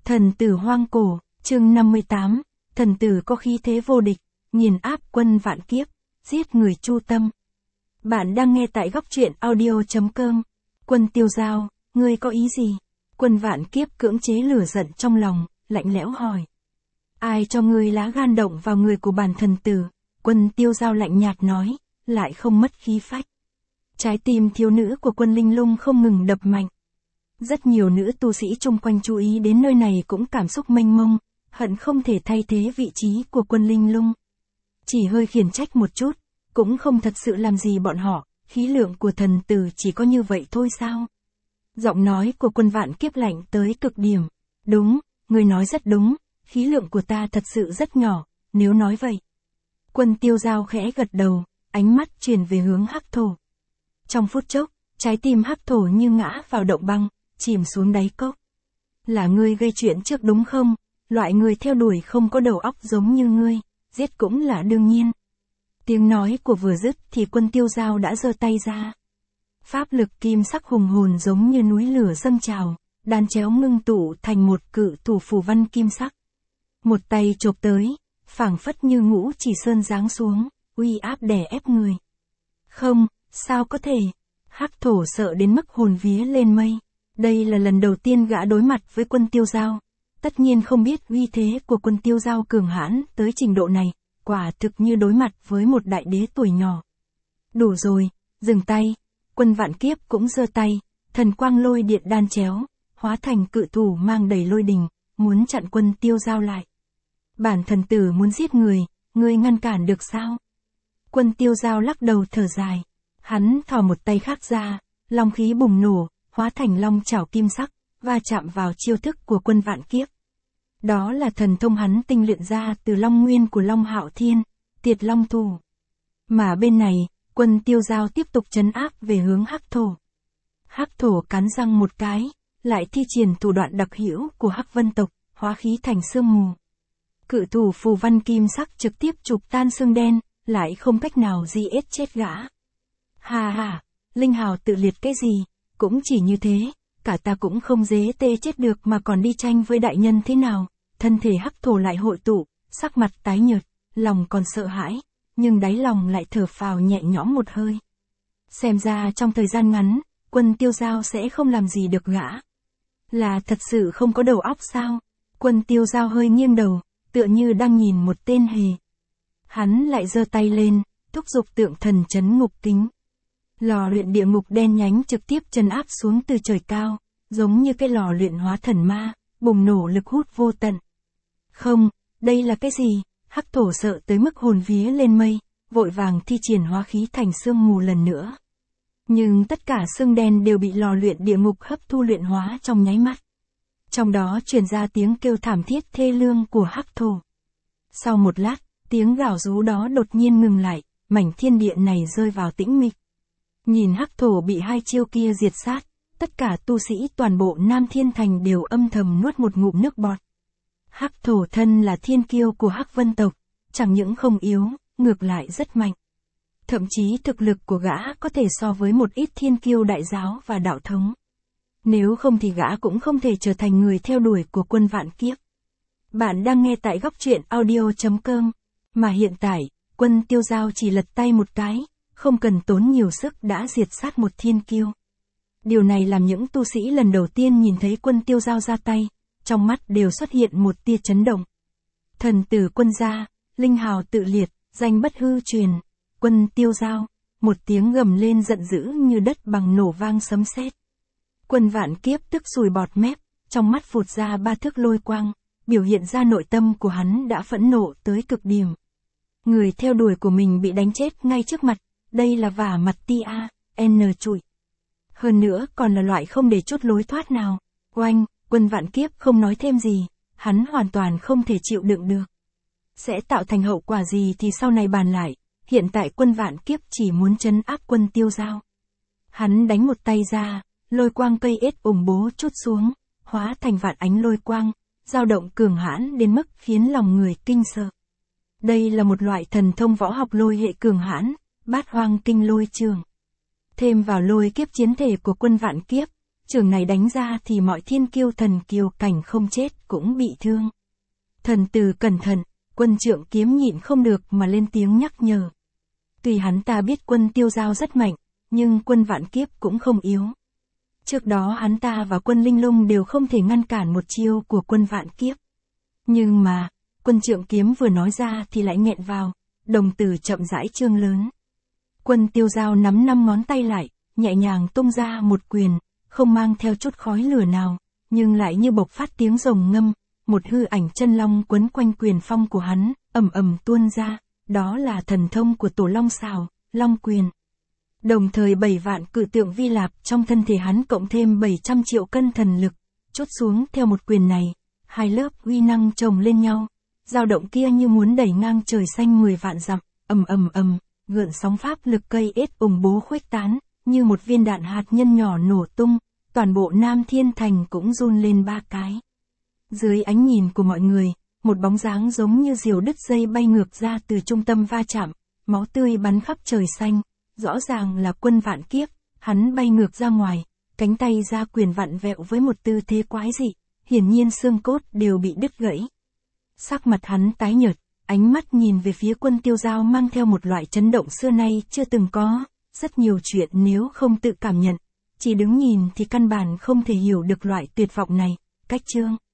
Thần tử hoang cổ, chương 58, thần tử có khí thế vô địch, nghiền áp quân vạn kiếp, giết người chu tâm. Bạn đang nghe tại góc truyện audio.com. Quân Tiêu Dao, ngươi có ý gì? Quân vạn kiếp cưỡng chế lửa giận trong lòng, lạnh lẽo hỏi. Ai cho ngươi lá gan động vào người của bản thần tử? Quân Tiêu Dao lạnh nhạt nói, lại không mất khí phách. Trái tim thiếu nữ của Quân Linh Lung không ngừng đập mạnh. Rất nhiều nữ tu sĩ chung quanh chú ý đến nơi này cũng cảm xúc mênh mông, hận không thể thay thế vị trí của Quân Linh Lung. Chỉ hơi khiển trách một chút, cũng không thật sự làm gì bọn họ, khí lượng của thần tử chỉ có như vậy thôi sao? Giọng nói của Quân Vạn Kiếp lạnh tới cực điểm. Đúng, người nói rất đúng, khí lượng của ta thật sự rất nhỏ, nếu nói vậy. Quân Tiêu Dao khẽ gật đầu, ánh mắt chuyển về hướng Hắc Thổ. Trong phút chốc, trái tim Hắc Thổ như ngã vào động băng, chìm xuống đáy cốc. Là ngươi gây chuyện trước đúng không? Loại người theo đuổi không có đầu óc giống như ngươi, giết cũng là đương nhiên. Tiếng nói của vừa dứt thì Quân Tiêu Dao đã giơ tay ra. Pháp lực kim sắc hùng hồn giống như núi lửa dâng trào, đan chéo ngưng tụ thành một cự thủ phù văn kim sắc. Một tay chộp tới, phảng phất như ngũ chỉ sơn giáng xuống, uy áp đè ép người. Không, sao có thể? Hắc Thổ sợ đến mức hồn vía lên mây. Đây là lần đầu tiên gã đối mặt với Quân Tiêu Dao. Tất nhiên không biết uy thế của Quân Tiêu Dao cường hãn tới trình độ này, quả thực như đối mặt với một đại đế tuổi nhỏ. Đủ rồi, dừng tay. Quân Vạn Kiếp cũng giơ tay, thần quang lôi điện đan chéo, hóa thành cự thủ mang đầy lôi đình, muốn chặn Quân Tiêu Dao lại. Bản thần tử muốn giết người, ngươi ngăn cản được sao? Quân Tiêu Dao lắc đầu thở dài. Hắn thò một tay khác ra, long khí bùng nổ, hóa thành long chảo kim sắc, va chạm vào chiêu thức của Quân Vạn Kiếp. Đó là thần thông hắn tinh luyện ra từ long nguyên của Long Hạo Thiên, Tiệt Long Thủ. Mà bên này, Quân Tiêu Dao tiếp tục trấn áp về hướng Hắc Thổ. Hắc Thổ cắn răng một cái, lại thi triển thủ đoạn đặc hữu của Hắc Vân tộc, hóa khí thành sương mù. Cự thủ phù văn kim sắc trực tiếp chụp tan xương đen, lại không cách nào di ết chết gã. Hà hà, linh hào tự liệt cái gì, cũng chỉ như thế, cả ta cũng không dễ tê chết được mà còn đi tranh với đại nhân thế nào. Thân thể Hắc Thổ lại hội tụ, sắc mặt tái nhợt, lòng còn sợ hãi, nhưng đáy lòng lại thở phào nhẹ nhõm một hơi. Xem ra trong thời gian ngắn, Quân Tiêu Dao sẽ không làm gì được gã. Là thật sự không có đầu óc sao? Quân Tiêu Dao hơi nghiêng đầu, tựa như đang nhìn một tên hề. Hắn lại giơ tay lên, thúc giục tượng thần trấn ngục kính. Lò luyện địa ngục đen nhánh trực tiếp trấn áp xuống từ trời cao, giống như cái lò luyện hóa thần ma, bùng nổ lực hút vô tận. Không, đây là cái gì? Hắc Thổ sợ tới mức hồn vía lên mây, vội vàng thi triển hóa khí thành sương mù lần nữa. Nhưng tất cả xương đen đều bị lò luyện địa ngục hấp thu luyện hóa trong nháy mắt. Trong đó truyền ra tiếng kêu thảm thiết thê lương của Hắc Thổ. Sau một lát, tiếng gào rú đó đột nhiên ngừng lại, mảnh thiên địa này rơi vào tĩnh mịch. Nhìn Hắc Thổ bị hai chiêu kia diệt sát, tất cả tu sĩ toàn bộ Nam Thiên Thành đều âm thầm nuốt một ngụm nước bọt. Hắc Thổ thân là thiên kiêu của Hắc Vân tộc, chẳng những không yếu, ngược lại rất mạnh. Thậm chí thực lực của gã có thể so với một ít thiên kiêu đại giáo và đạo thống. Nếu không thì gã cũng không thể trở thành người theo đuổi của Quân Vạn Kiếp. Bạn đang nghe tại góc truyện audio.com, mà hiện tại, Quân Tiêu Dao chỉ lật tay một cái, không cần tốn nhiều sức đã diệt sát một thiên kiêu. Điều này làm những tu sĩ lần đầu tiên nhìn thấy Quân Tiêu Dao ra tay, trong mắt đều xuất hiện một tia chấn động. Thần tử Quân gia, linh hào tự liệt, danh bất hư truyền. Quân Tiêu Dao, một tiếng gầm lên giận dữ như đất bằng nổ vang sấm sét. Quân Vạn Kiếp tức sùi bọt mép, trong mắt phụt ra ba thước lôi quang, biểu hiện ra nội tâm của hắn đã phẫn nộ tới cực điểm. Người theo đuổi của mình bị đánh chết ngay trước mặt, đây là vả mặt N trụi. Hơn nữa còn là loại không để chút lối thoát nào. Oanh, Quân Vạn Kiếp không nói thêm gì, hắn hoàn toàn không thể chịu đựng được. Sẽ tạo thành hậu quả gì thì sau này bàn lại, hiện tại Quân Vạn Kiếp chỉ muốn trấn áp Quân Tiêu Dao. Hắn đánh một tay ra, lôi quang cây ết bố chút xuống, hóa thành vạn ánh lôi quang, dao động cường hãn đến mức khiến lòng người kinh sợ. Đây là một loại thần thông võ học lôi hệ cường hãn, Bát Hoang Kinh Lôi Trường. Thêm vào lôi kiếp chiến thể của Quân Vạn Kiếp, Trường này đánh ra thì mọi thiên kiêu thần kiều cảnh không chết cũng bị thương. Thần tử cẩn thận, Quân Trượng Kiếm nhịn không được mà lên tiếng nhắc nhở. Tuy hắn ta biết Quân Tiêu Giao rất mạnh, nhưng Quân Vạn Kiếp cũng không yếu. Trước đó hắn ta và Quân Linh Lung đều không thể ngăn cản một chiêu của Quân Vạn Kiếp. Nhưng mà, Quân Trượng Kiếm vừa nói ra thì lại nghẹn vào, đồng tử chậm rãi trương lớn. Quân Tiêu Giao nắm 5 ngón tay lại, nhẹ nhàng tung ra một quyền, không mang theo chút khói lửa nào, nhưng lại như bộc phát tiếng rồng ngâm, một hư ảnh chân long quấn quanh quyền phong của hắn, ầm ầm tuôn ra, đó là thần thông của Tổ Long Xào, Long Quyền. Đồng thời 7 vạn cự tượng vi lạp trong thân thể hắn cộng thêm 700 triệu cân thần lực, chốt xuống theo một quyền này, 2 lớp uy năng chồng lên nhau, dao động kia như muốn đẩy ngang trời xanh 10 vạn dặm, ầm ầm ầm, gợn sóng pháp lực cây ết ùng bố khuếch tán, như một viên đạn hạt nhân nhỏ nổ tung, toàn bộ Nam Thiên Thành cũng run lên 3 cái. Dưới ánh nhìn của mọi người, một bóng dáng giống như diều đứt dây bay ngược ra từ trung tâm va chạm, máu tươi bắn khắp trời xanh, rõ ràng là Quân Vạn Kiếp, hắn bay ngược ra ngoài, cánh tay ra quyền vặn vẹo với một tư thế quái dị, hiển nhiên xương cốt đều bị đứt gãy. Sắc mặt hắn tái nhợt, ánh mắt nhìn về phía Quân Tiêu Giao mang theo một loại chấn động xưa nay chưa từng có, rất nhiều chuyện nếu không tự cảm nhận, chỉ đứng nhìn thì căn bản không thể hiểu được loại tuyệt vọng này. Cách chương